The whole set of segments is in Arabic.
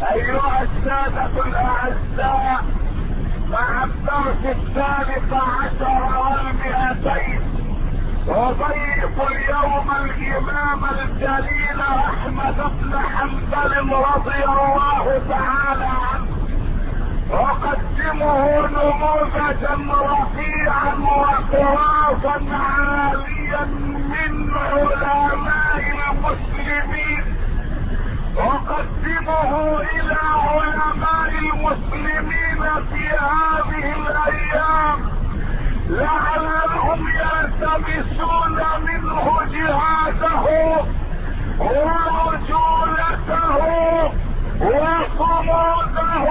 ايها السادة الاعزاء، مع الدرس 13 وضيف اليوم الامام الجليل احمد بن حنبل رضي الله تعالى عنه، اقدمه نموذجا رفيعا وطرازا عاليا من علماء المسلمين، اقدمه الى علماء المسلمين في هذه الايام لعلهم يلتمسون منه جهاده ورجولته وصموده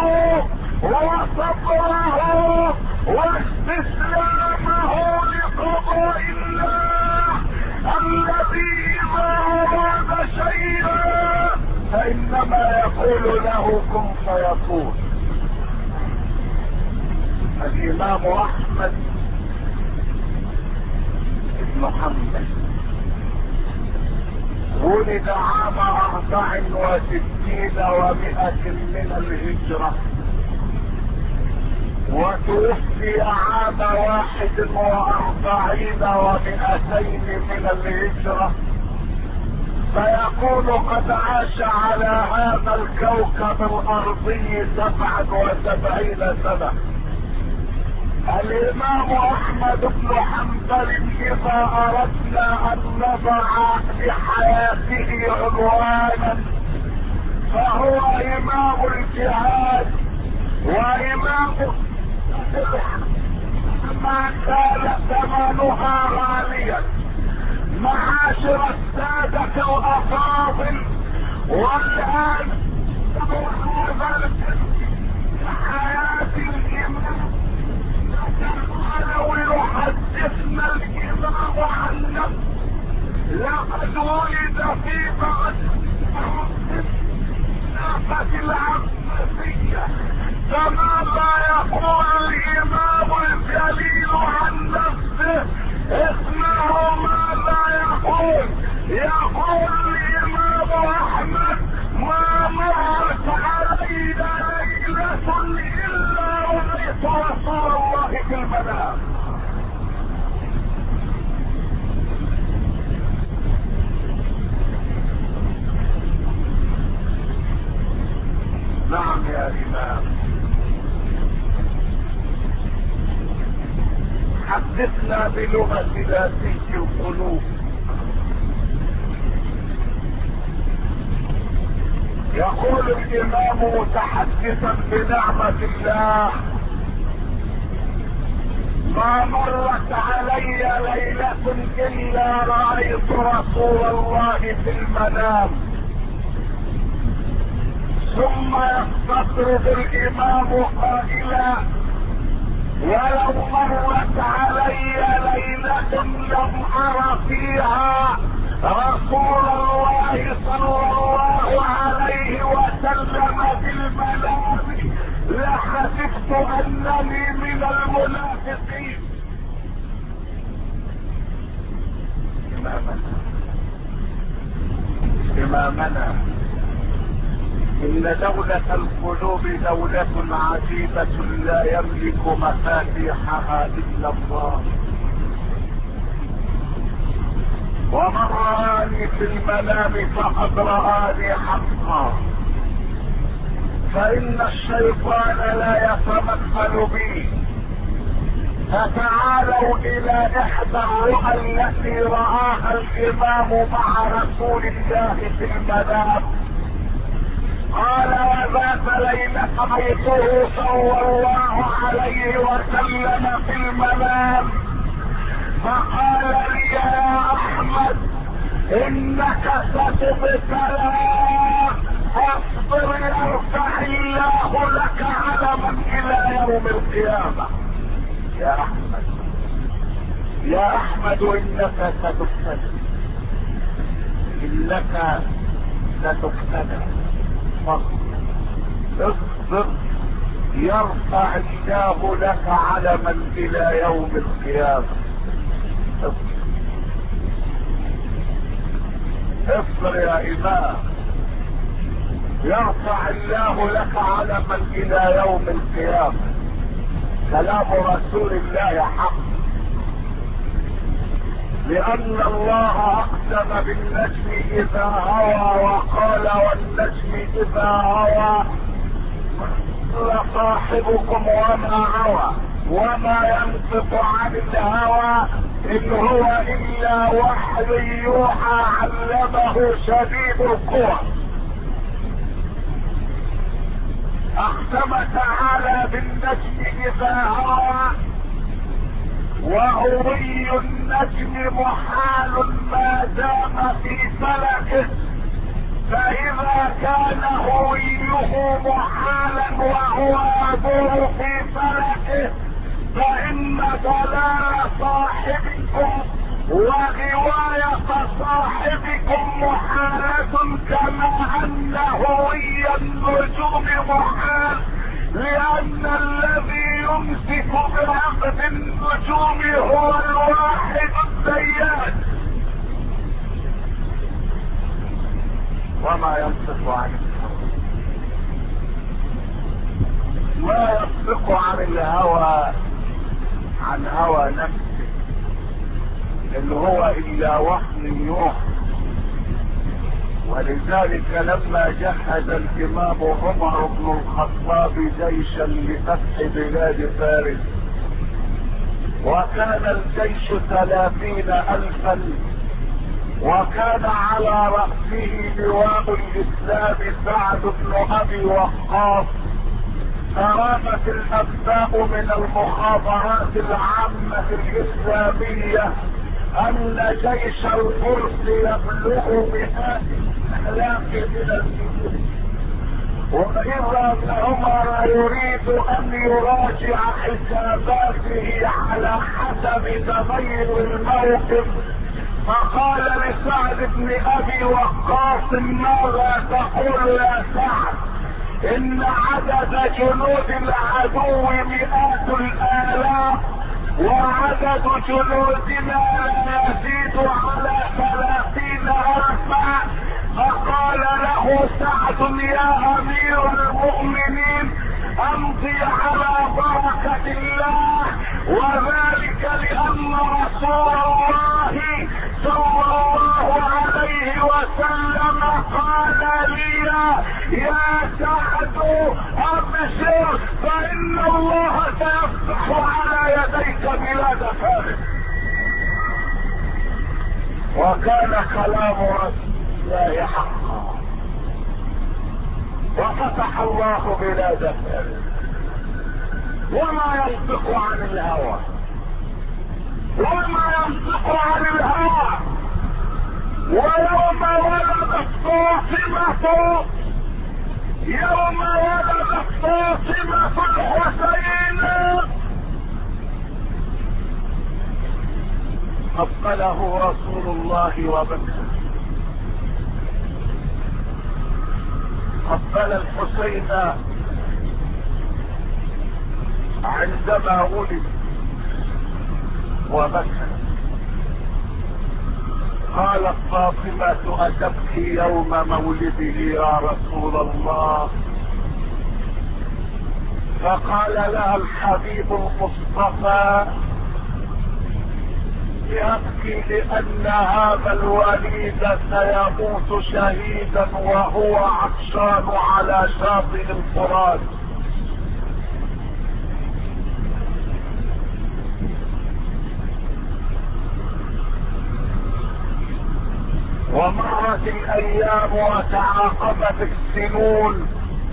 وصبره واستسلامه لقضاء الله الذي اذا اراد شيئا فانما يقول له كن فيكون. الامام احمد بن حنبل ولد عام 64 و100 من الهجرة، وتوفي عام 41 و200 من الهجرة، فيكون قد عاش على هذا الكوكب الارضي 77 سنة. الامام احمد بن حنبل اذا اردنا ان نضع لحياته عنوانا فهو امام الجهاد وامام ما كان ثمنها غاليا. معاشر السادة الافاضل، والان حياة الامام ولو يحدثنا الامام عن نفسه لقد ولد في بعض الناقة العباسية، فماذا يقول الامام الجليل عن نفسه؟ اسمعوا ماذا يقول. يقول الامام احمد: ما مرت علي ليلة الا رأيت رسول الله في المنام. نعم يا امام، حدثنا بلغة ذاتي القلوب. يقول الامام متحدثا بنعمة الله: ما مرت علي ليلة الا رأيت رسول الله في المنام. ثم يستطرد الامام قائلا: ولو مرت علي ليلة لم ارى فيها رسول الله صلى الله عليه وسلم في المنام لحسبت انني من المنافقين. امامنا ان دولة القلوب دولة عجيبة لا يملك مفاتيحها الا الله. ومن رآني في المنام فقد رآني حقا، فإن الشيطان لا يتمثل بي. فتعالوا إلى إحدى الرؤى التي رآها الإمام مع رسول الله في المنام. قال: وذات ليلة رأيته صلى الله عليه وسلم في المنام، فقال لي: يا احمد انك ستبتلى، فاصبر يرفع الله لك علما الى يوم القيامة. يا احمد، يا احمد انك ستبتلى، انك ستبتلى، اصبر يرفع الله لك علما الى يوم القيامة. اصبر يا امام، يرفع الله لك علما الى يوم القيامة. كلام رسول الله حق، لان الله اقسم بالنجم اذا هوى وقال والنجم اذا هوى لصاحبكم وما هوى وما ينطق عن الهوى ان هو الا وحي يوحى علمه شديد القوى. اقسم تعالى بالنجم اذا هوى، وهوي النجم محال ما دام في فلكه، فاذا كان هويه محالا وهو يدور في فلكه فان ضلال صاحبكم وغواية صاحبكم محالة، كما ان هوي النجوم محال، لان الذي يمسك بعقد النجوم هو الواحد الديان. وما ينطق عن ما ينطق عن الهوى، عن هوى نفسه، ان هو الا وحي يوحى. ولذلك لما جهز الامام عمر بن الخطاب جيشا لفتح بلاد فارس، وكان الجيش 30,000، وكان على رأسه لواء الاسلام سعد بن ابي وقاص، فرامت الانباء من المخابرات العامة الاسلامية ان جيش الفرس يبلغ 100,000 من الجنود، واذا عمر يريد ان يراجع حساباته على حسب تغير الموقف، فقال لسعد بن ابي وقاص: ماذا تقول يا سعد؟ ان عدد جنود العدو 100,000 وعدد جنودنا لا يزيد على 30,000. فقال له سعد: يا امير المؤمنين امضي على بركة الله، وذلك لان رسول الله صلى الله عليه وسلم قال لي: يا سعد ابشر فان الله سيفتح على يديك بلاد فارس. وكان كلام رسول الله حقا، وفتح الله بلاد فارس. وما ينطق عن الهوى، وما ينطق عن الهوى. ويوم ولدت فاطمة، يوم ولدت فاطمة الحسين قبله رسول الله وبكى. قبل الحسين عندما ولد وبكى. قالت فاطمة: أتبكي يوم مولده يا رسول الله؟ فقال لها الحبيب المصطفى: يبكي لأن هذا الوليد سيموت شهيدا وهو عطشان على شاطئ الفرات. ومرت الايام وتعاقبت السنون،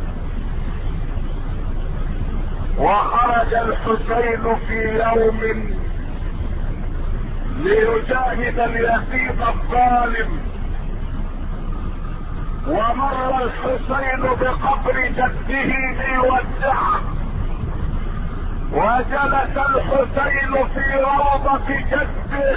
وخرج الحسين في يوم ليجاهد اليزيد الظالم، ومر الحسين بقبر جده ليودعه، وجلس الحسين في روضة جده،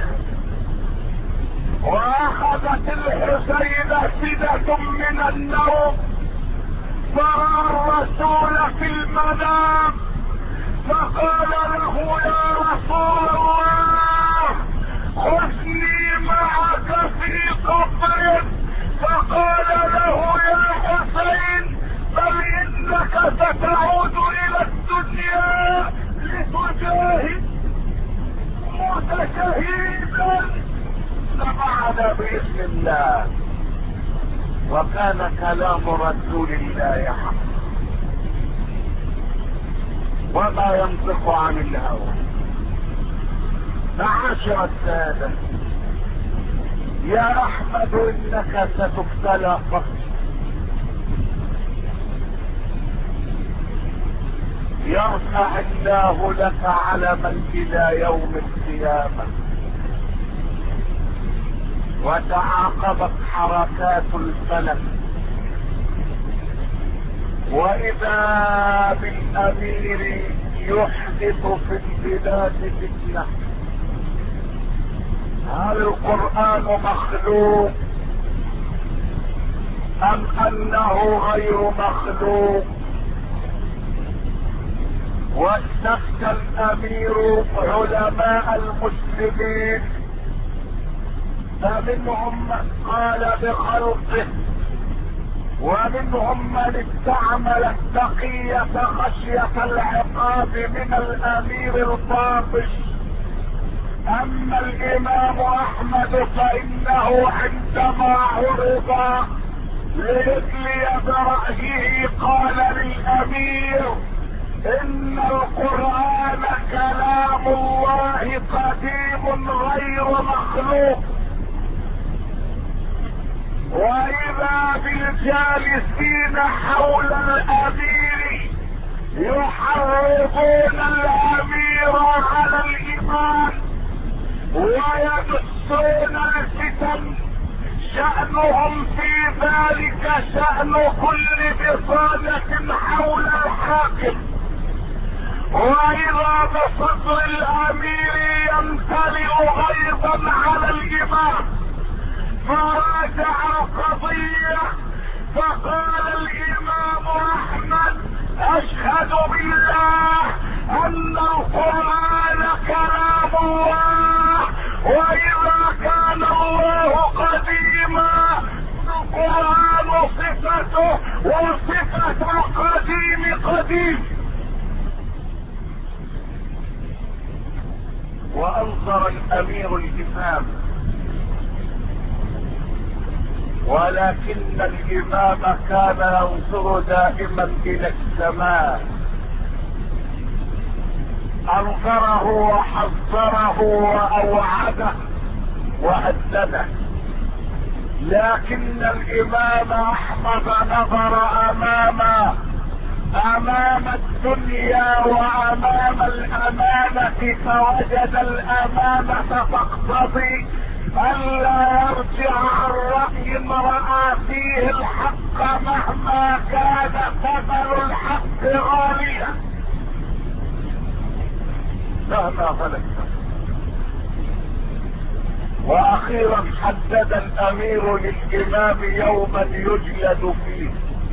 واخذت الحسين سدة من النوم، فرأى الرسول في المنام فقال له: يا رسول الله خذني معك في قبرك. فقال له: يا حسين شهيدا سمعنا بإذن الله. وكان كلام رسول الله حق وما ينطق عن الهوى. معاشر السادة، يا احمد انك ستبتلى فقط. يرفع الله لك علما الى يوم القيامة، وتعاقبت حركات الفلك، واذا بالامير يحدث في البلاد فتنة. هل القرآن مخلوق ام انه غير مخلوق؟ واستفتى الامير علماء المسلمين، فمنهم من قال بخلقه، ومنهم من استعمل التقية خشية العقاب من الامير الباطش. اما الامام احمد فانه عندما عرض ليدلي برأيه قال للامير ان القرآن كلام الله قديم غير مخلوق. واذا بالجالسين حول الامير يحرضون الامير على الايمان ويدسون الفتن، شأنهم في ذلك شأن كل بطانة حول الحاكم. واذا بصدر الامير يمتلئ غيظا على الامام فراجع القضية، فقال الامام احمد اشهد بالله ان القرآن كلام الله، واذا كان الله قديما القرآن صفته وصفة القديم قديم. وانظر الامير الامام، ولكن الامام كان ينظر دائما الى السماء. انظره وحذره واوعده وهدده، لكن الامام احمد نظر امام الدنيا وامام الامانة، فوجد الامانة تقتضي الا يرجع عن رأي رأى فيه الحق مهما كان ثمن الحق غاليا. مهما غلبت. واخيرا حدد الامير للامام يوما يجلد فيه،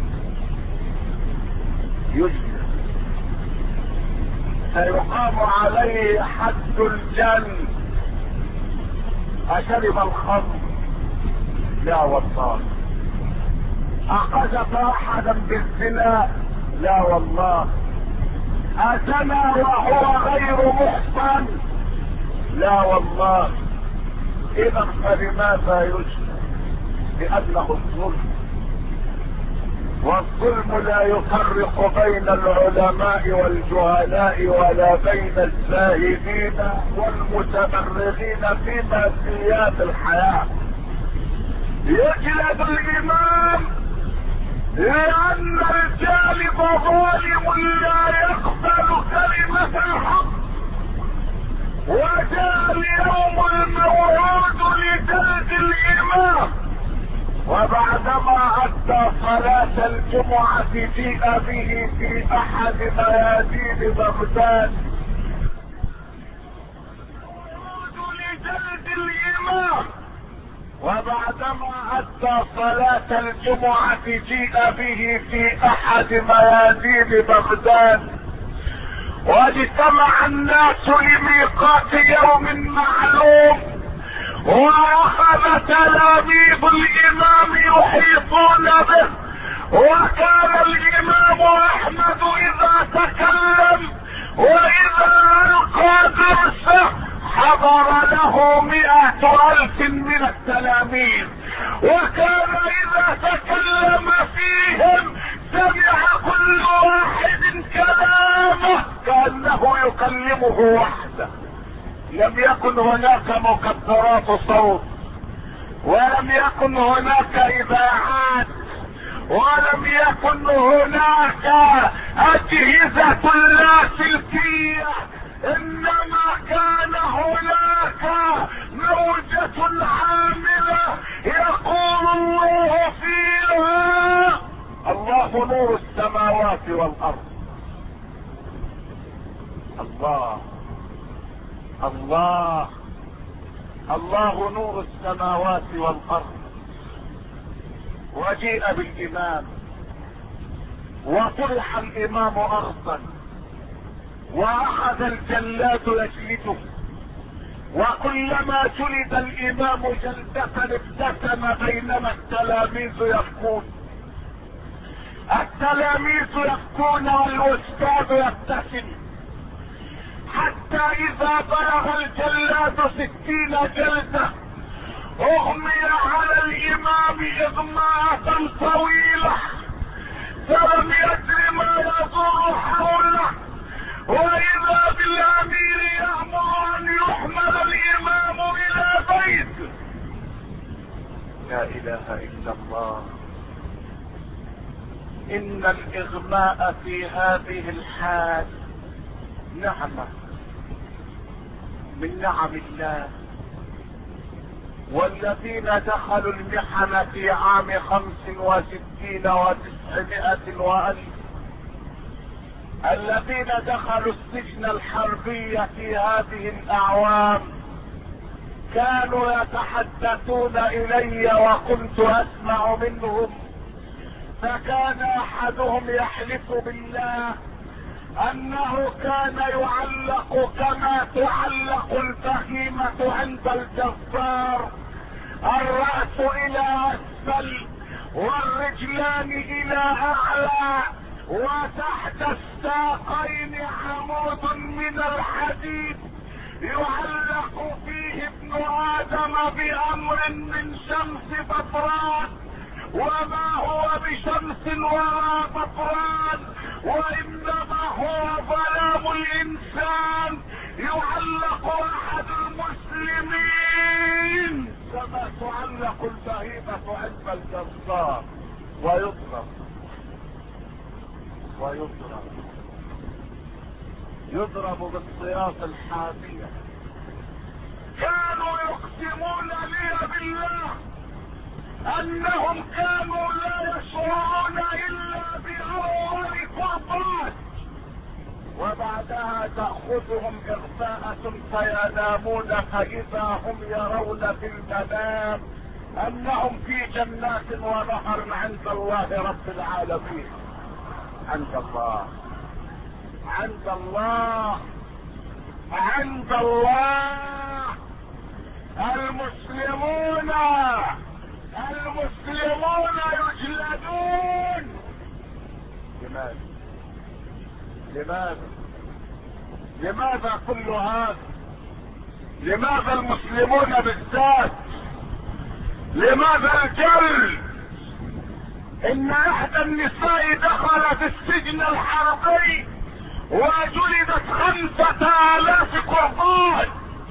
سيقام عليه حد الجلد. اشرب الخمر؟ لا والله. اقذف احدا بالزنا؟ لا والله. ازنى وهو غير محصن؟ لا والله. اذا فلماذا يجلد؟ لانه الظلم، والظلم لا يفرق بين العلماء والجهلاء ولا بين الزاهدين والمتمرغين في ماديات الحياة. يجلد الامام لان الجالب ظالم لا يقبل كلمة الحق، وجاء اليوم الموعود لجلد الامام. وبعدما ادى صلاة الجمعة جيء به في احد ميادين بغداد لجلد الامام. وبعدما ادى صلاة الجمعة جيء به في احد ميادين بغداد، واجتمع الناس لميقات يوم معلوم، واخذ تلاميذ الامام يحيطون به. وكان الامام احمد اذا تكلم واذا القى درسه حضر له له 100,000 من التلاميذ، وكان اذا تكلم فيهم سمع كل واحد كلامه كأنه يكلمه وحده. لم يكن هناك مكبرات صوت، ولم يكن هناك اذاعات، ولم يكن هناك اجهزة لاسلكية، انما كان هناك موجة عاملة يقول الله فيها: الله نور السماوات والارض. الله الله الله نور السماوات والارض. وجيء بالامام وطرح الامام ارضا، واخذ الجلاد يجلده، وكلما جلد الامام جلدة ابتسم بينما التلاميذ يبكون. التلاميذ يبكون والاستاذ يبتسم، حتى اذا بلغ الجلاد 60 جلدة اغمي على الامام اغماءة طويلة، فلم يدر ما يدور حوله، واذا بالامير يأمر ان يحمل الامام الى بيته. لا اله الا الله. ان الاغماء في هذه الحال نعمة من نعم الله. والذين دخلوا المحن في عام 65 و900 وألف، الذين دخلوا السجن الحربي في هذه الاعوام كانوا يتحدثون الي وكنت اسمع منهم، فكان احدهم يحلف بالله انه كان يعلق كما تعلق البهيمة عند الجزار، الرأس الى اسفل والرجلان الى اعلى، وتحت الساقين عمود من الحديد يعلق فيه ابن ادم بامر من شمس بطران، وما هو بشمس ولا بطران، وانما هو ظلام الانسان. يعلق احد المسلمين كما تعلق البهيمة عند الجزار، ويضرب بالسياط الحامية. كانوا يقسمون لي بالله انهم كانوا لا يشعرون الا باول قربات، وبعدها تأخذهم اغفاءة فينامون، فاذا هم يرون في المنام انهم في جنات ونهر عند الله رب العالمين. عند الله عند الله عند الله. المسلمون يجلدون. لماذا كل هذا؟ لماذا المسلمون بالذات؟ لماذا الجلد؟ ان احدى النساء دخلت السجن الحربي وجلدت 5,000 قربان.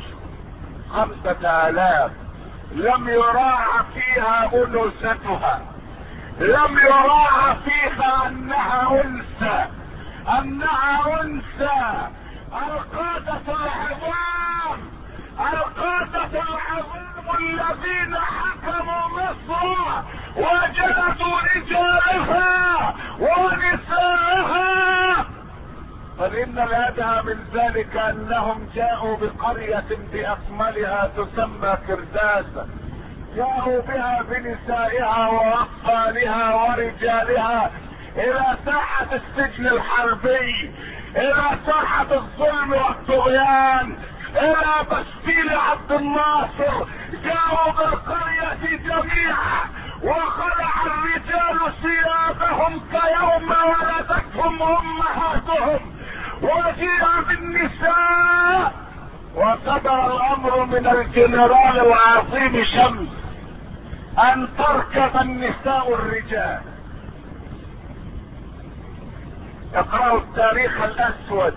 5,000 لم يراعى فيها انوثتها، لم يراعى فيها انها انثى، القادة العظام الذين حكموا مصر وجلدوا رجالها ونساءها. فإن الأدهى من ذلك أنهم جاءوا بقرية بأكملها تسمى كرداسة، جاءوا بها بنسائها وأطفالها ورجالها إلى ساحة السجن الحربي، إلى ساحة الظلم والطغيان، إلى بستيل عبد الناصر. جاءوا بالقرية جميعا وخلع الرجال ثيابهم كيوم ولدتهم أمهاتهم، وجيء بالنساء وصدر الامر من الجنرال العظيم شمس ان تركب النساء الرجال. اقرأوا التاريخ الاسود،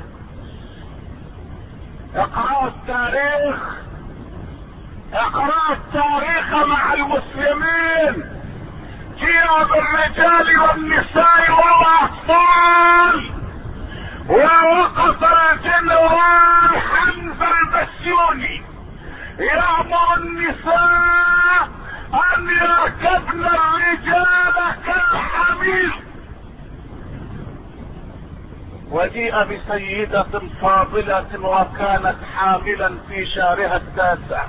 اقرأوا التاريخ، اقرأوا التاريخ مع المسلمين. جيء بالرجال والنساء والاطفال، ووقف الجنرال حمزة البسيوني يأمر النساء ان يركبن الرجال كالحمير. وجيء بسيدة فاضلة وكانت حاملا في شهرها التاسع،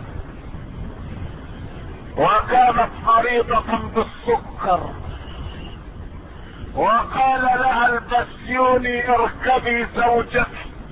وكانت مريضة بالسكر، وقال لها البسيوني اركبي زوجك،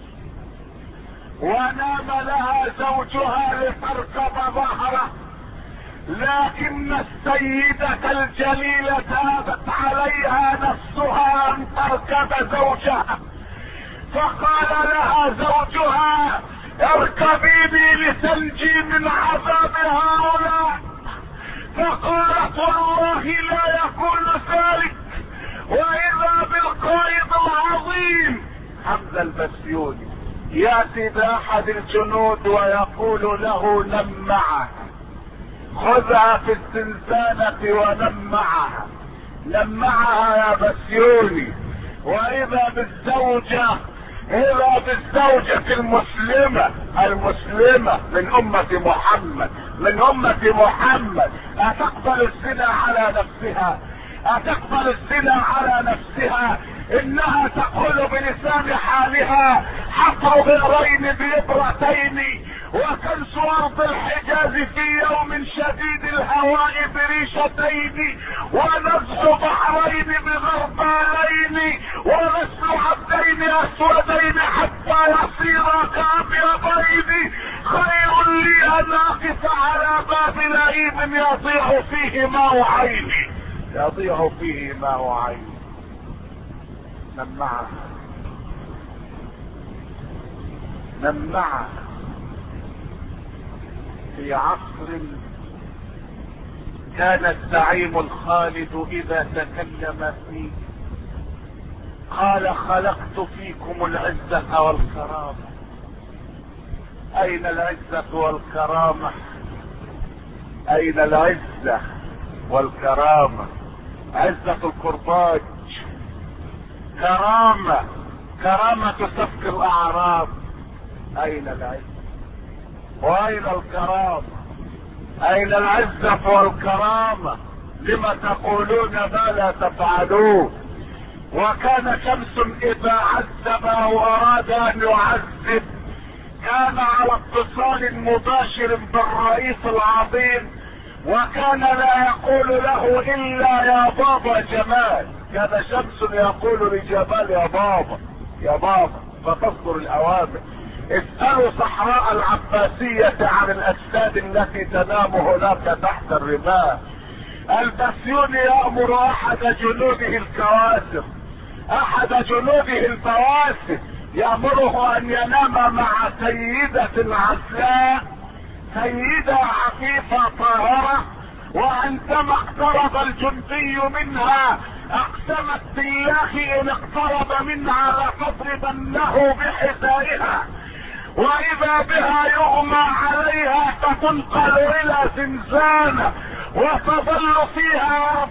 ونام لها زوجها لتركب ظهره، لكن السيدة الجليلة ابت عليها نفسها ان تركب زوجها، فقال لها زوجها اركبي بي لتنجي من عذاب هؤلاء، فقالت والله لا يكون ذلك. واذا بالقائد العظيم حمزة البسيوني ياتي باحد الجنود ويقول له نم معه، خذها في الزنزانة ونم معها، نم معها يا بسيوني. واذا بالزوجة، اذا بالزوجة المسلمة من امة محمد، من امة محمد، اتقبل الزنا على نفسها، اتقبل الزنا على نفسها. انها تقول بلسان حالها حفر بئرين بإبرتين، وكنس ارض الحجاز في يوم شديد الهواء بريشتين، ونزع بحرين بغربالين، ونسل عبدين اسودين حتى يصيرا كابيضين. خير لي ان اقف على باب لئيم يضيع فيه ماء عيني، يضيع فيه ماء عيني. نمعها في عصر كان الزعيم الخالد اذا تكلم فيه قال خلقت فيكم العزة والكرامة. اين العزة والكرامة؟ اين العزة والكرامة؟ عزة القرباج، كرامة سفك الاعراض. اين العزة واين الكرامة؟ اين العزة والكرامة؟ لما تقولون ما لا تفعلون؟ وكان شمس اذا عذب او اراد ان يعذب كان على اتصال مباشر بالرئيس العظيم، وكان لا يقول له الا يا بابا جمال. كان شمس يقول لجمال يا بابا يا بابا، فتصدر الاوامر. اسألوا صحراء العباسية عن الاجساد التي تنام هناك تحت الرمال. البسيوني يأمر احد جنوده الكواسر، احد جنوده البواسل، يأمره ان ينام مع سيدة عسلاء، سيدة عفيفة طاهرة. وعندما اقترب الجندي منها اقسمت بالله ان اقترب منها لتضربنه بحذائها، واذا بها يغمى عليها فتنقل الى زنزانة وتظل فيها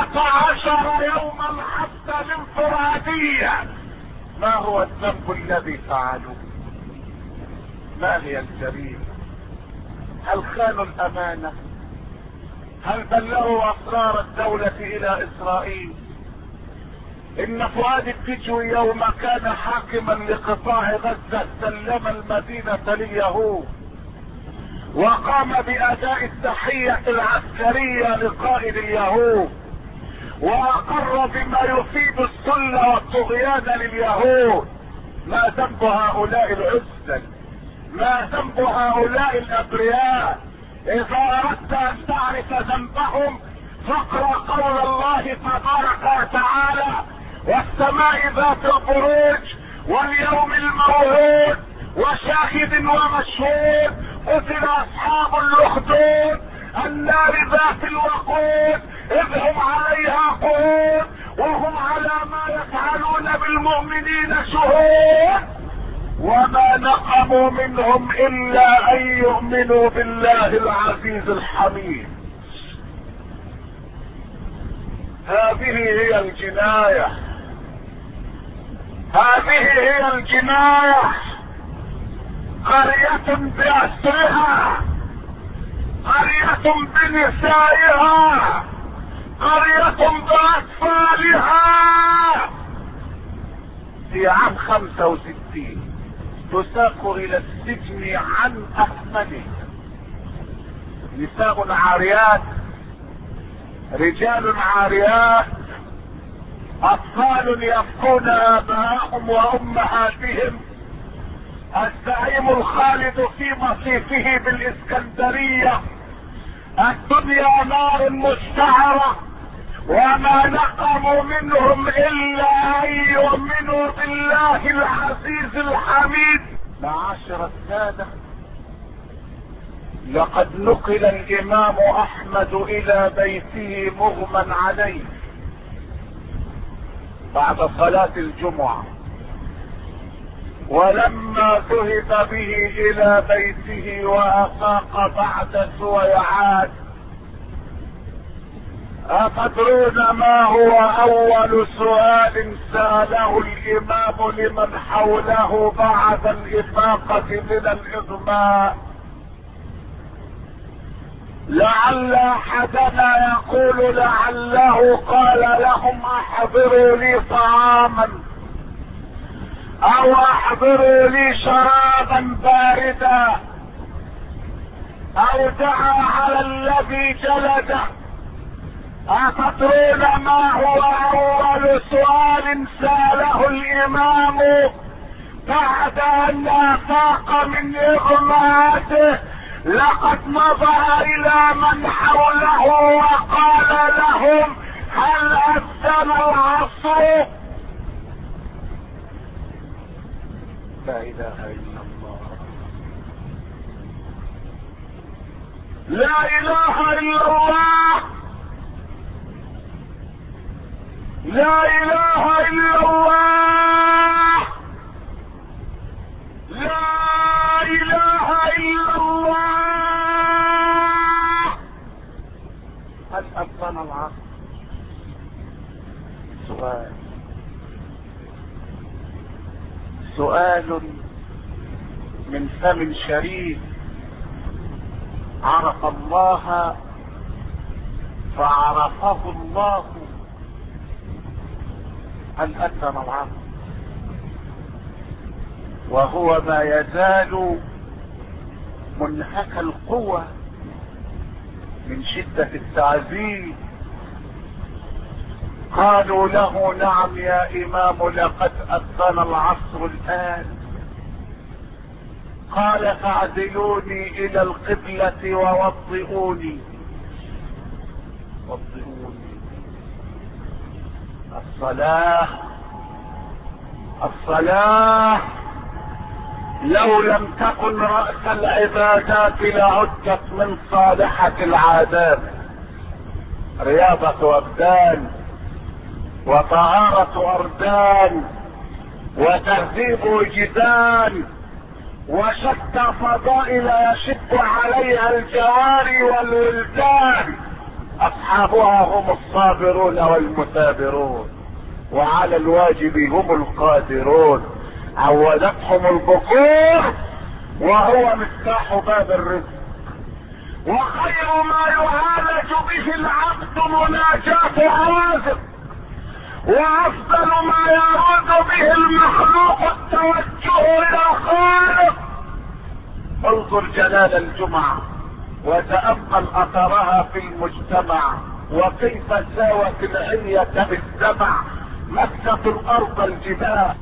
14 يوما حتى الانفرادية. ما هو الذنب الذي فعلوه؟ ما هي الجريمة؟ هل خانوا الامانة؟ هل بلغوا اسرار الدولة الى اسرائيل؟ ان فؤاد التجوي يوم كان حاكما لقطاع غزة سلم المدينة لليهود، وقام باداء التحية العسكرية لقائد اليهود، واقر بما يفيد الذل والطغيان لليهود. ما ذنب هؤلاء العزل؟ ما ذنب هؤلاء الابرياء؟ اذا اردت ان تعرف ذنبهم فاقرأ قول الله تبارك وتعالى والسماء ذات البروج واليوم الموعود وشاهد ومشهود. قتل اصحاب الاخدود النار ذات الوقود اذ هم عليها قعود وهم على ما يفعلون بالمؤمنين شهود. وما نقموا منهم الا ان يؤمنوا بالله العزيز الحميد. هذه هي الجناية، هذه هي الجناية. قرية بأسرها، قرية بنسائها، قرية بأطفالها. في عام 65 تساق الى السجن عن اكمله نساء عاريات، رجال عاريات، اطفال يبكون اباءهم وامهاتهم. الزعيم الخالد في مصيفه بالاسكندرية: الدنيا نار مشتعرة وما نقموا منهم الا ان يؤمنوا بالله العزيز الحميد. معاشر السادة، لقد نقل الامام احمد الى بيته مغمى عليه بعد صلاة الجمعة، ولما ذهب به الى بيته وافاق بعد سويعات، أتدرون ما هو اول سؤال سأله الامام لمن حوله بعد الافاقة من الاغماء؟ لعل احدنا يقول لعله قال لهم احضروا لي طعاما او احضروا لي شرابا باردا، او دعا على الذي جلده. أتدرون ما هو اول سؤال سأله الامام بعد ان افاق من اغماءته؟ لقد نظر الى من حوله وقال لهم: هل اذن العصر؟ لا اله الا الله، لا اله الا الله، لا اله الا الله، لا اله الا الله. هل أذن العصر؟ سؤال من فم شريف عرف الله فعرفه الله. هل أذن العصر؟ وهو ما يزال منهك القوة من شدة التعذيب. قالوا له: نعم يا امام، لقد اذن العصر الان. قال: فاعدلوني الى القبلة ووضئوني. وضئوني الصلاة، الصلاة لو لم تكن رأس العبادات لعدت من صالحة العادات. رياضة أبدان وطهارة أردان وتهذيب وجدان وشتى فضائل يشد عليها الجواري والولدان. أصحابها هم الصابرون والمثابرون، وعلى الواجب هم القادرون. عودتهم البكور وهو مفتاح باب الرزق. وخير ما يعالج به العبد مناجاة رازق، وافضل ما يراد به المخلوق التوجه الى الخالق. انظر جلال الجمعة وتأمل اثرها في المجتمع، وكيف ساوت العلية بالسمع، مست الارض الجبال.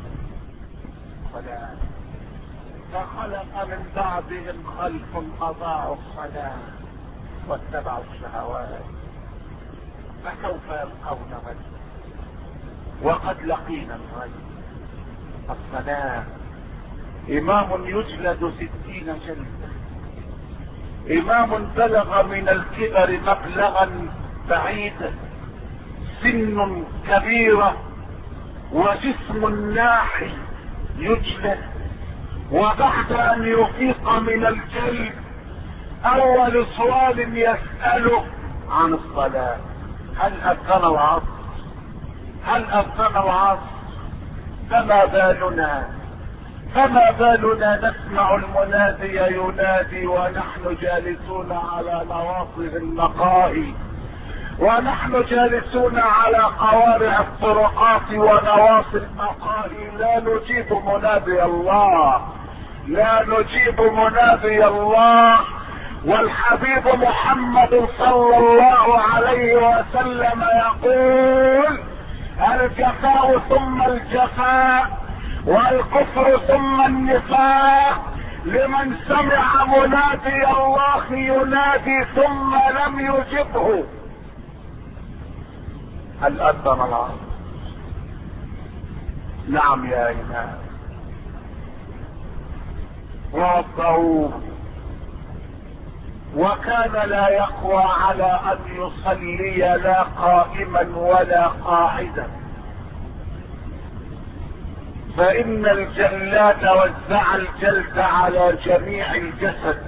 فخلق من بعدهم خلف اضاعوا الصلاة واتبعوا الشهوات فسوف يلقون غدا، وقد لقينا الغد. الصلاة امام يجلد 60 جلدة، امام بلغ من الكبر مبلغا بعيدا، سن كبيرة وجسم ناحي يجلد، وبعد ان يفيق من الجلد اول سؤال يسأله عن الصلاة: هل اذن العصر؟ هل اذن العصر؟ فما بالنا نسمع المنادي ينادي ونحن جالسون على نواصي المقاهي، ونحن جالسون على قوارع الطرقات ونواصي المقاهي، لا نجيب منادي الله، لا نجيب منادي الله. والحبيب محمد صلى الله عليه وسلم يقول: الجفاء ثم الجفاء، والكفر ثم النفاق، لمن سمع منادي الله ينادي ثم لم يجبه. هل أذن العصر؟ نعم يا إمام. وضعوه، وكان لا يقوى على أن يصلي لا قائما ولا قاعدا، فإن الجلاد وزع الجلد على جميع الجسد.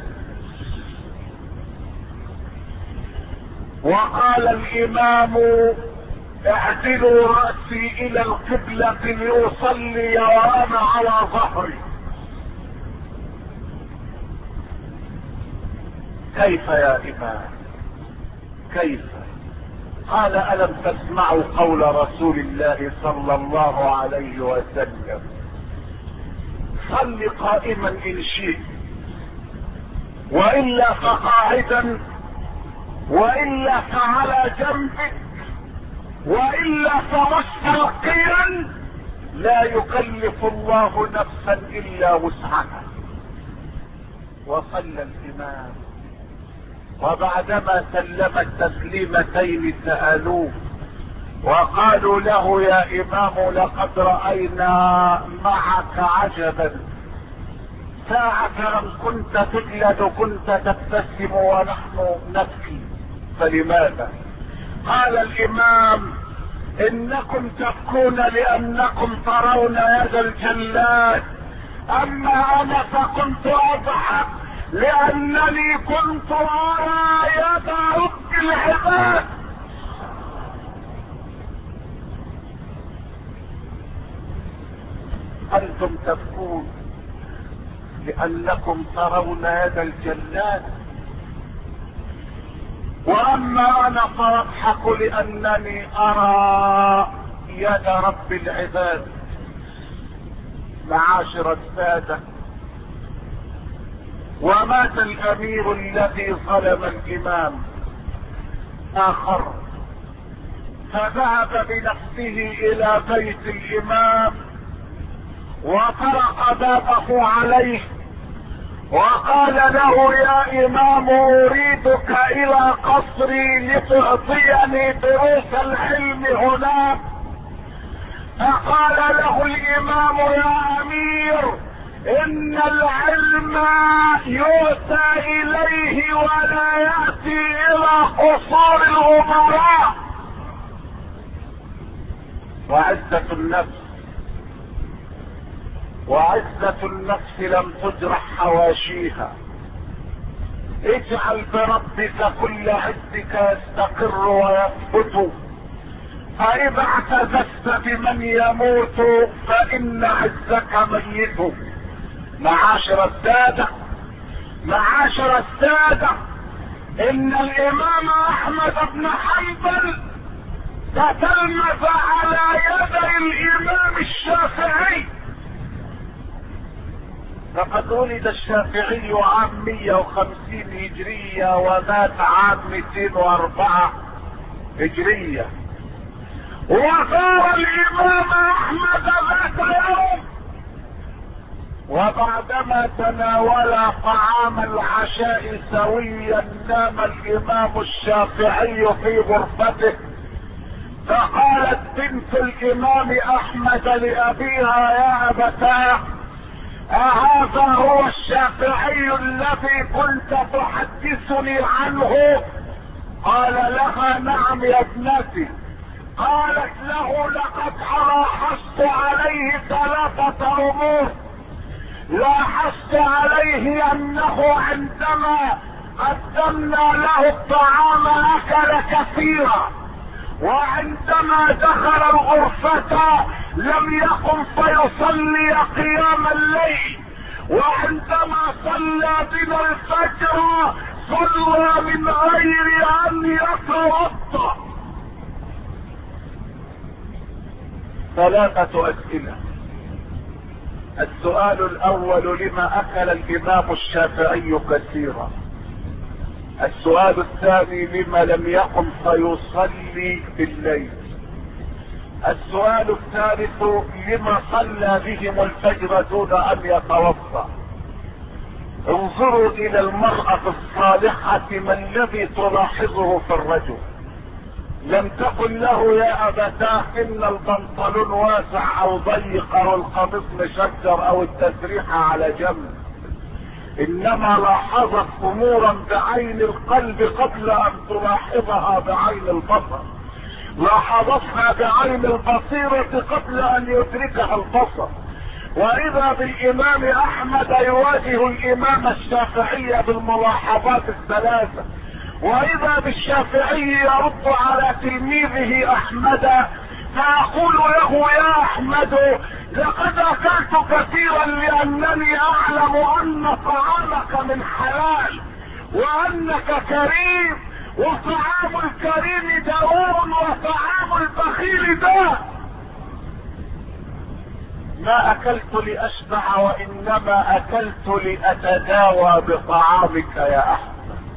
وقال الإمام: اعدلوا رأسي إلى القبلة لأصلي وأنا على ظهري. كيف يا إمام؟ كيف؟ قال: ألم تسمعوا قول رسول الله صلى الله عليه وسلم: صل قائما إن شئت، وإلا فقاعدا، وإلا فعلى جنبك، وإلا فمستلقيا، لا يكلف الله نفسا إلا وسعها. وصلى الإمام، وبعدما سلم التسليمتين سألوه وقالوا له: يا إمام، لقد رأينا معك عجبا، ساعة كنت تجلد كنت تبتسم ونحن نبكي، فلماذا؟ قال الإمام: إنكم تبكون لأنكم ترون يد الجلاد، أما أنا فكنت أضحك لأنني كنت أرى يد رب العباد. أنتم تبكون لأنكم ترون يد الجلاد، وأما أنا فأضحك لأنني أرى يد رب العباد. معاشر السادة، ومات الأمير الذي ظلم الإمام آخر، فذهب بنفسه إلى بيت الإمام وطرق بابه عليه وقال له: يا إمام، أريدك إلى قصري لتعطيني دروس العلم هناك. فقال له الإمام: يا أمير، إن العلم يؤتى إليه ولا يأتي إلى قصور الأمراء. وعزة النفس لم تجرح حواشيها. اجعل بربك كل عزك يستقر ويثبت، فإذا اعتززت بمن يموت فإن عزك ميت. معاشر السادة، إن الإمام أحمد بن حنبل تتلمذ على يدي الإمام الشافعي. لقد ولد الشافعي عام 150 هجرية ومات عام 204 هجرية، وزار الإمام أحمد ذات يوم، وبعدما تناولا طعام العشاء سويا نام الإمام الشافعي في غرفته، فقالت بنت الإمام أحمد لأبيها: يا أبتاه، أهذا هو الشافعي الذي كنت تحدثني عنه؟ قال لها نعم يا ابنتي. قالت له لقد لاحظت عليه 3 امور. لاحظت عليه انه عندما قدمنا له الطعام اكل كثيرا، وعندما دخل الغرفة لم يقم فيصلي قيام الليل، وعندما صلى بنا الفجر صلى من غير ان يتوضا. 3 اسئلة. السؤال الاول: لما اكل الامام الشافعي كثيرا؟ السؤال الثاني: لما لم يقم فيصلي بالليل؟ السؤال الثالث: لما صلى بهم الفجر دون ان يتوضا؟ انظروا الى المرأة الصالحة ما الذي تلاحظه في الرجل. لم تقل له يا ابتاه ان البنطلون واسع او ضيق او القميص مشجر او التسريحة على جنب، انما لاحظت امورا بعين القلب قبل ان تلاحظها بعين البصر. لاحظتها بعين البصيرة قبل ان يدركها البصر. واذا بالامام احمد يواجه الامام الشافعي بالملاحظات ال3، واذا بالشافعي يرد على تلميذه احمد فيقول له يا احمد لقد اكلت كثيرا لانني اعلم ان طعامك من حلال وانك كريم، وطعام الكريم دواء وطعام البخيل داء. ما اكلت لاشبع وانما اكلت لاتداوى بطعامك يا احمد.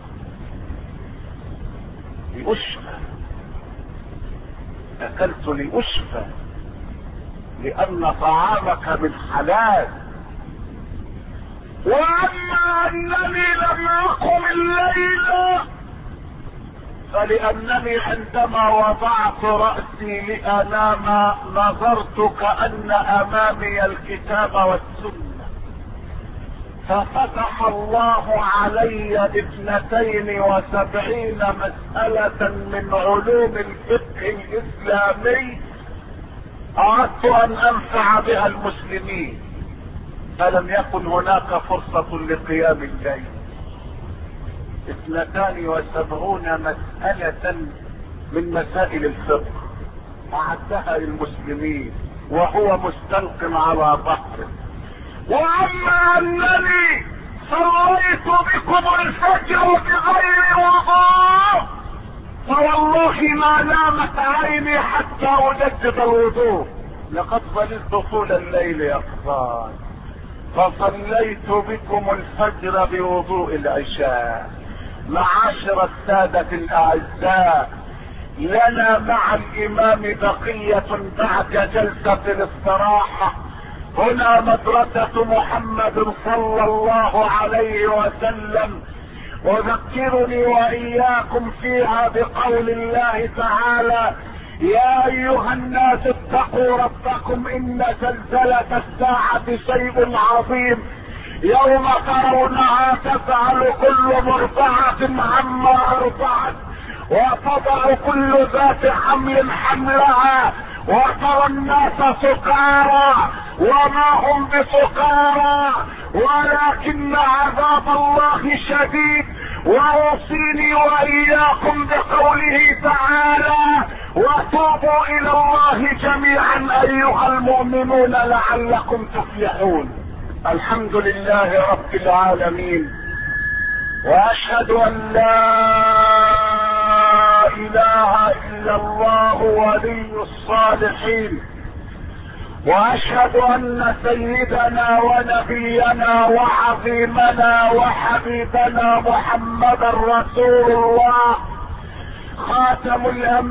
لاشفى، اكلت لاشفى لان طعامك من حلال. واما انني لم اقم الليل فلانني عندما وضعت رأسي لانام نظرت كأن امامي الكتاب والسنة، ففتح الله علي 72 مسألة من علوم الفقه الاسلامي اردت ان انفع بها المسلمين، فلم يكن هناك فرصة لقيام الليل. 72 مسألة من مسائل الفقه اعدها للمسلمين وهو مستلق على ظهره. واما انني صليت بكم الفجر بغير وضوء فوالله ما نامت عيني حتى اجدد الوضوء. لقد ظللت طول الليل يقظان فصليت بكم الفجر بوضوء العشاء. معاشر السادة الاعزاء، لنا مع الامام بقية بعد جلسة الاستراحة. هنا مدرسة محمد صلى الله عليه وسلم، اذكرني واياكم فيها بقول الله تعالى: يا ايها الناس اتقوا ربكم ان زلزلة الساعة شيء عظيم، يوم ترونها تفعل كل مرضعة عما ارضعت وتضع كل ذات حمل حملها وترى الناس سكارى وما هم بسكارى ولكن عذاب الله شديد. واوصيني واياكم بقوله تعالى: وتوبوا الى الله جميعا ايها المؤمنون لعلكم تفلحون. الحمد لله رب العالمين، واشهد ان لا اله الا الله ولي الصالحين، واشهد ان سيدنا ونبينا وعظيمنا وحبيبنا محمدا رسول الله خاتم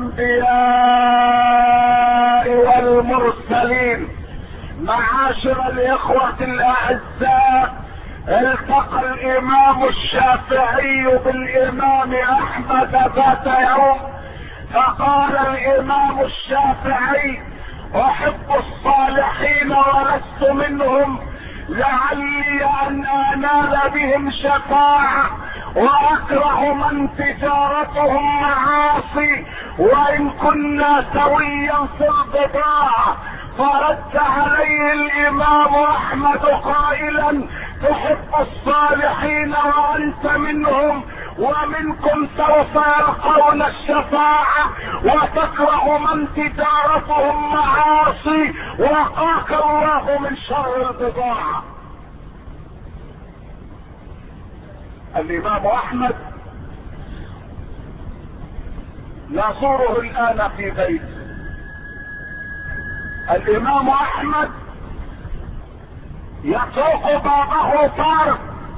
الانبياء والمرسلين. معاشر الاخوة الاعزاء، التقى الامام الشافعي بالامام احمد ذات يوم، فقال الامام الشافعي: احب الصالحين ولست منهم، لعلي ان انال بهم شفاعة، واكره من تجارتهم معاصي وان كنا سويا في البضاعة. فرد عليه الامام احمد قائلا: تحب الصالحين وانت منهم، ومنكم سوف يلقون الشفاعة، وتكره من تجارتهم معاصي، وقاك الله من شر البضاعة. الامام احمد نزوره الان في بيته. الامام احمد يطرق بابه طارق،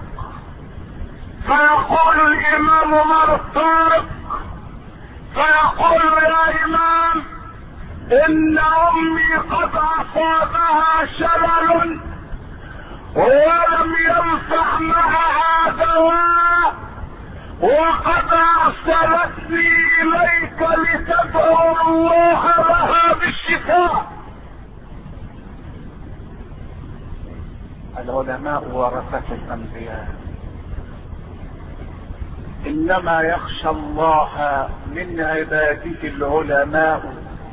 فيقول الامام: من الطارق؟ فيقول: يا امام، ان امي قد اصابها شلل ولم ينفع معها دواء، وقد ارسلتني اليك لتدعو الله لها بالشفاء. العلماء ورثة الانبياء، انما يخشى الله من عباده العلماء،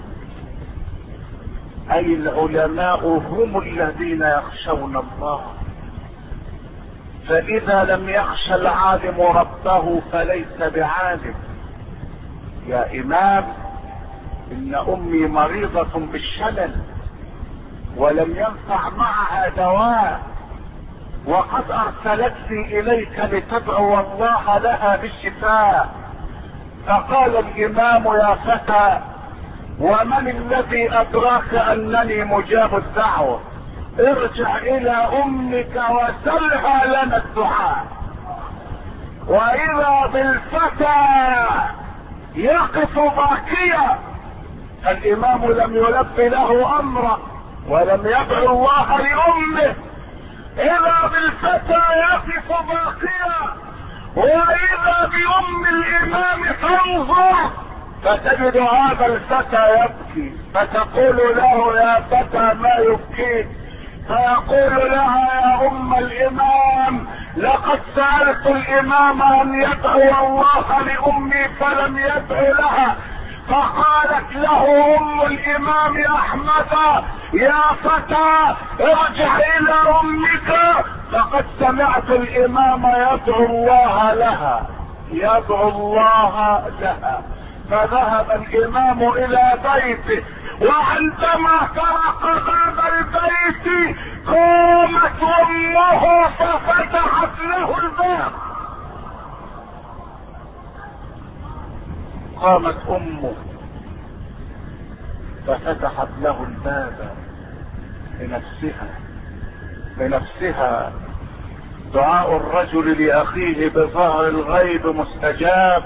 اي العلماء هم الذين يخشون الله. فاذا لم يخشى العالم ربه فليس بعالم. يا امام، ان امي مريضة بالشلل ولم ينفع معها دواء، وقد ارسلتني اليك لتدعو الله لها بالشفاء. فقال الامام: يا فتى، ومن الذي ادراك انني مجاب الدعوة؟ ارجع الى امك وسلها لنا الدعاء. واذا بالفتى يقف باكيا، الامام لم يلب له امره ولم يدعو الله لامه. اذا بالفتى يقف باكيا، واذا بام الامام تنظر فتجد هذا الفتى يبكي، فتقول له: يا فتى ما يبكيك؟ فيقول لها: يا ام الامام، لقد سألت الامام ان يدعو الله لامي فلم يدعو لها. فقالت له ام الامام احمد: يا فتى، ارجع الى امك، فقد سمعت الامام يدعو الله لها، يدعو الله لها. فذهب الامام الى بيته، وعندما طرق باب البيت قامت امه ففتحت له الباب. قامت امه ففتحت له الباب بنفسها. دعاء الرجل لاخيه بظهر الغيب مستجاب،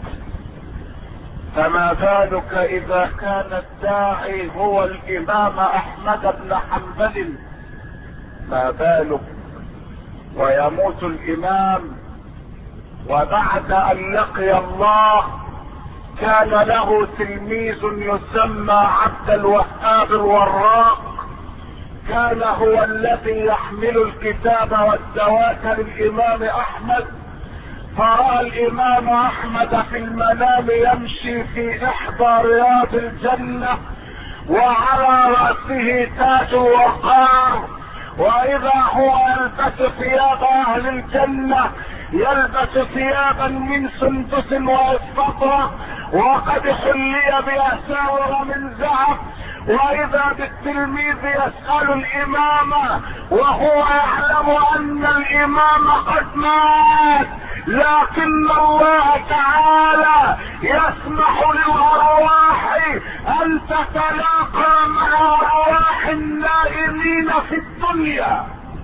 فما بالك اذا كان الداعي هو الامام احمد بن حنبل؟ ما بالك ويموت الامام، وبعد ان لقي الله كان له تلميذ يسمى عبد الوهاب الوراق، كان هو الذي يحمل الكتاب والدواة للامام احمد. فرأى الامام احمد في المنام يمشي في احدى رياض الجنة، وعلى رأسه تاج وقار، واذا هو يلبس ثياب اهل الجنة، يلبس ثيابا من سندس واستبرق، وقد حلي بأساور من ذهب. واذا بالتلميذ يسأل الامام وهو يعلم ان الامام قد مات، لكن الله تعالى يسمح للارواح ان تتلاقى مع ارواح النائمين في الدنيا.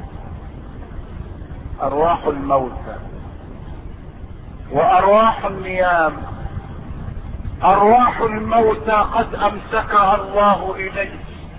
ارواح الموتى وارواح النيام. ارواح الموتى قد امسكها الله اليه،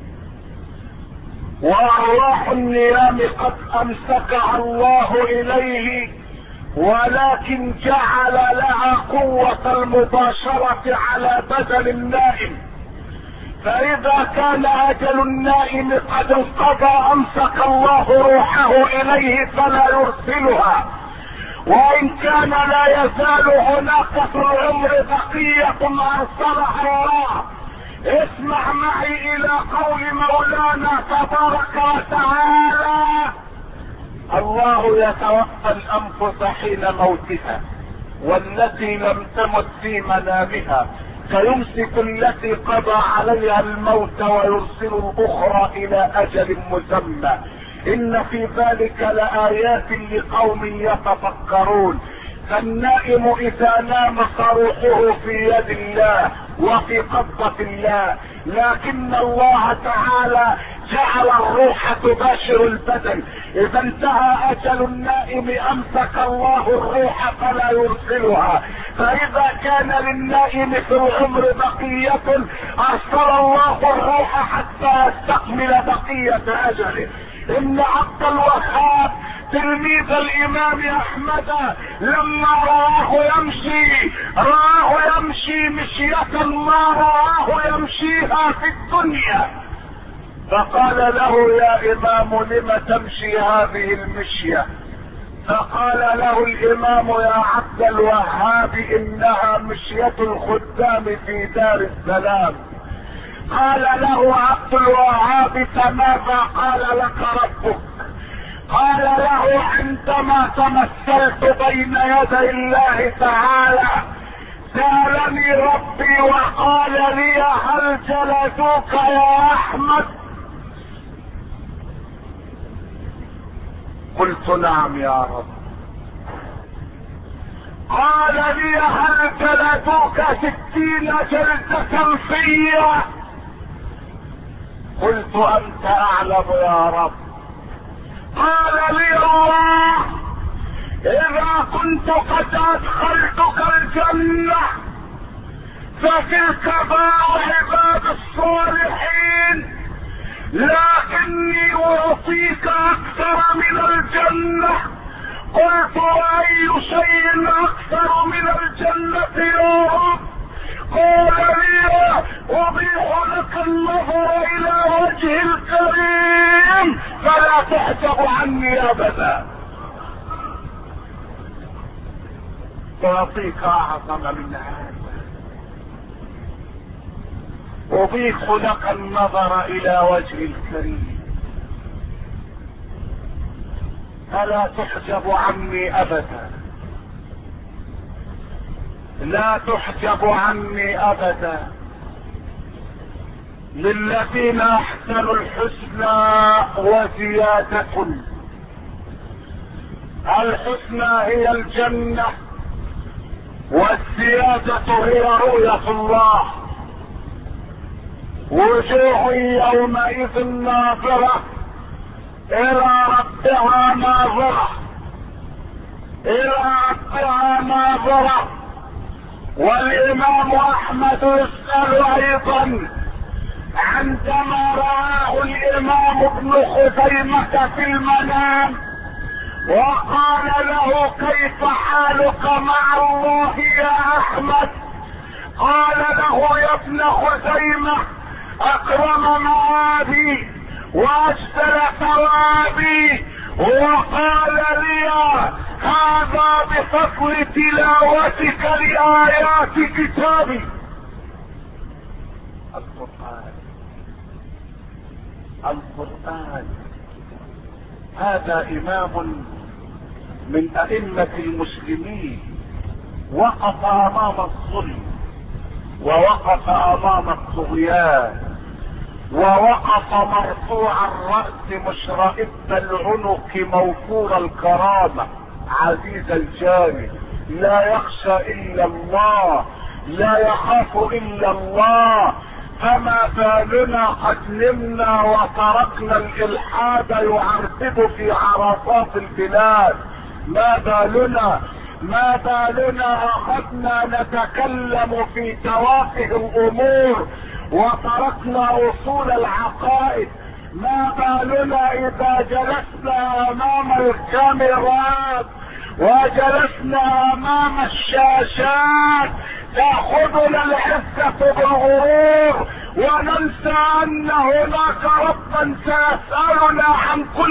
وارواح النيام قد امسكها الله اليه، ولكن جعل لها قوة المباشرة على بدن النائم. فاذا كان اجل النائم قد انقضى امسك الله روحه اليه فلا يرسلها، وان كان لا يزال هناك في العمر بقية ارسلها الله. اسمع معي الى قول مولانا تبارك وتعالى: الله يتوفى الانفس حين موتها والتي لم تمت في منامها فيمسك التي قضى عليها الموت ويرسل الاخرى الى اجل مسمى. ان في ذلك لآيات لقوم يتفكرون. فالنائم اذا نام فروحه في يد الله وفي قبضة الله، لكن الله تعالى جعل الروح تباشر البدن. اذا انتهى اجل النائم امسك الله الروح فلا يرسلها. فاذا كان للنائم في العمر بقية ارسل الله الروح حتى يستكمل بقية اجله. ان عبد الوهاب تلميذ الامام احمد لما رآه يمشي مشية ما رآه يمشيها في الدنيا، فقال له: يا امام لم تمشي هذه المشية؟ فقال له الامام: يا عبد الوهاب انها مشية الخدام في دار السلام. قال له عبد الوهاب: فماذا قال لك ربك؟ قال له: عندما تمثلت بين يدي الله تعالى سألني ربي وقال لي: هل جلدوك يا احمد؟ قلت: نعم يا رب. قال لي: هل جلدوك 60 جلدة فيا؟ قلت: انت اعلم يا رب. قال لي الله: اذا كنت قد ادخلتك الجنة فتلك باع عباد الصالحين، لكني اعطيك اكثر من الجنة. قلت: واي شيء اكثر من الجنة يا رب؟ قال لي: ابيح لك النظر الى وجه الكريم فلا تحجب عني ابدا. تعطيك اعظم من هذا، ابيح لك النظر الى وجه الكريم فلا تحجب عني ابدا، لا تحجب عني ابدا. للذين احسنوا الحسنى وزيادة. الحسنى هي الجنة والزيادة هي رؤية الله. وجوه يومئذ ناظرة الى ربها ناظرة، الى ربها ناظرة. والامام احمد يسأل ايضا عندما رآه الامام ابن خزيمة في المنام وقال له: كيف حالك مع الله يا احمد؟ قال له: يا ابن خزيمة، اكرم معادي واجزل ثوابي، وقال لي: هذا بفضل تلاوتك لآيات كتابي. القرآن هذا امام من ائمة المسلمين وقف امام الظلم، ووقف امام الطغيان، ووقف مرفوع الرأس مشرئب العنق موفور الكرامة عزيز الجانب، لا يخشى الا الله، لا يخاف الا الله. فما بالنا قد نمنا وتركنا الالحاد يعربد في عرصات البلاد؟ ما بالنا اخذنا نتكلم في توافه الامور وتركنا اصول العقائد؟ ما بالنا اذا جلسنا امام الكاميرات وجلسنا امام الشاشات تأخذنا العزة بالغرور وننسى ان هناك ربا سيسألنا عن كل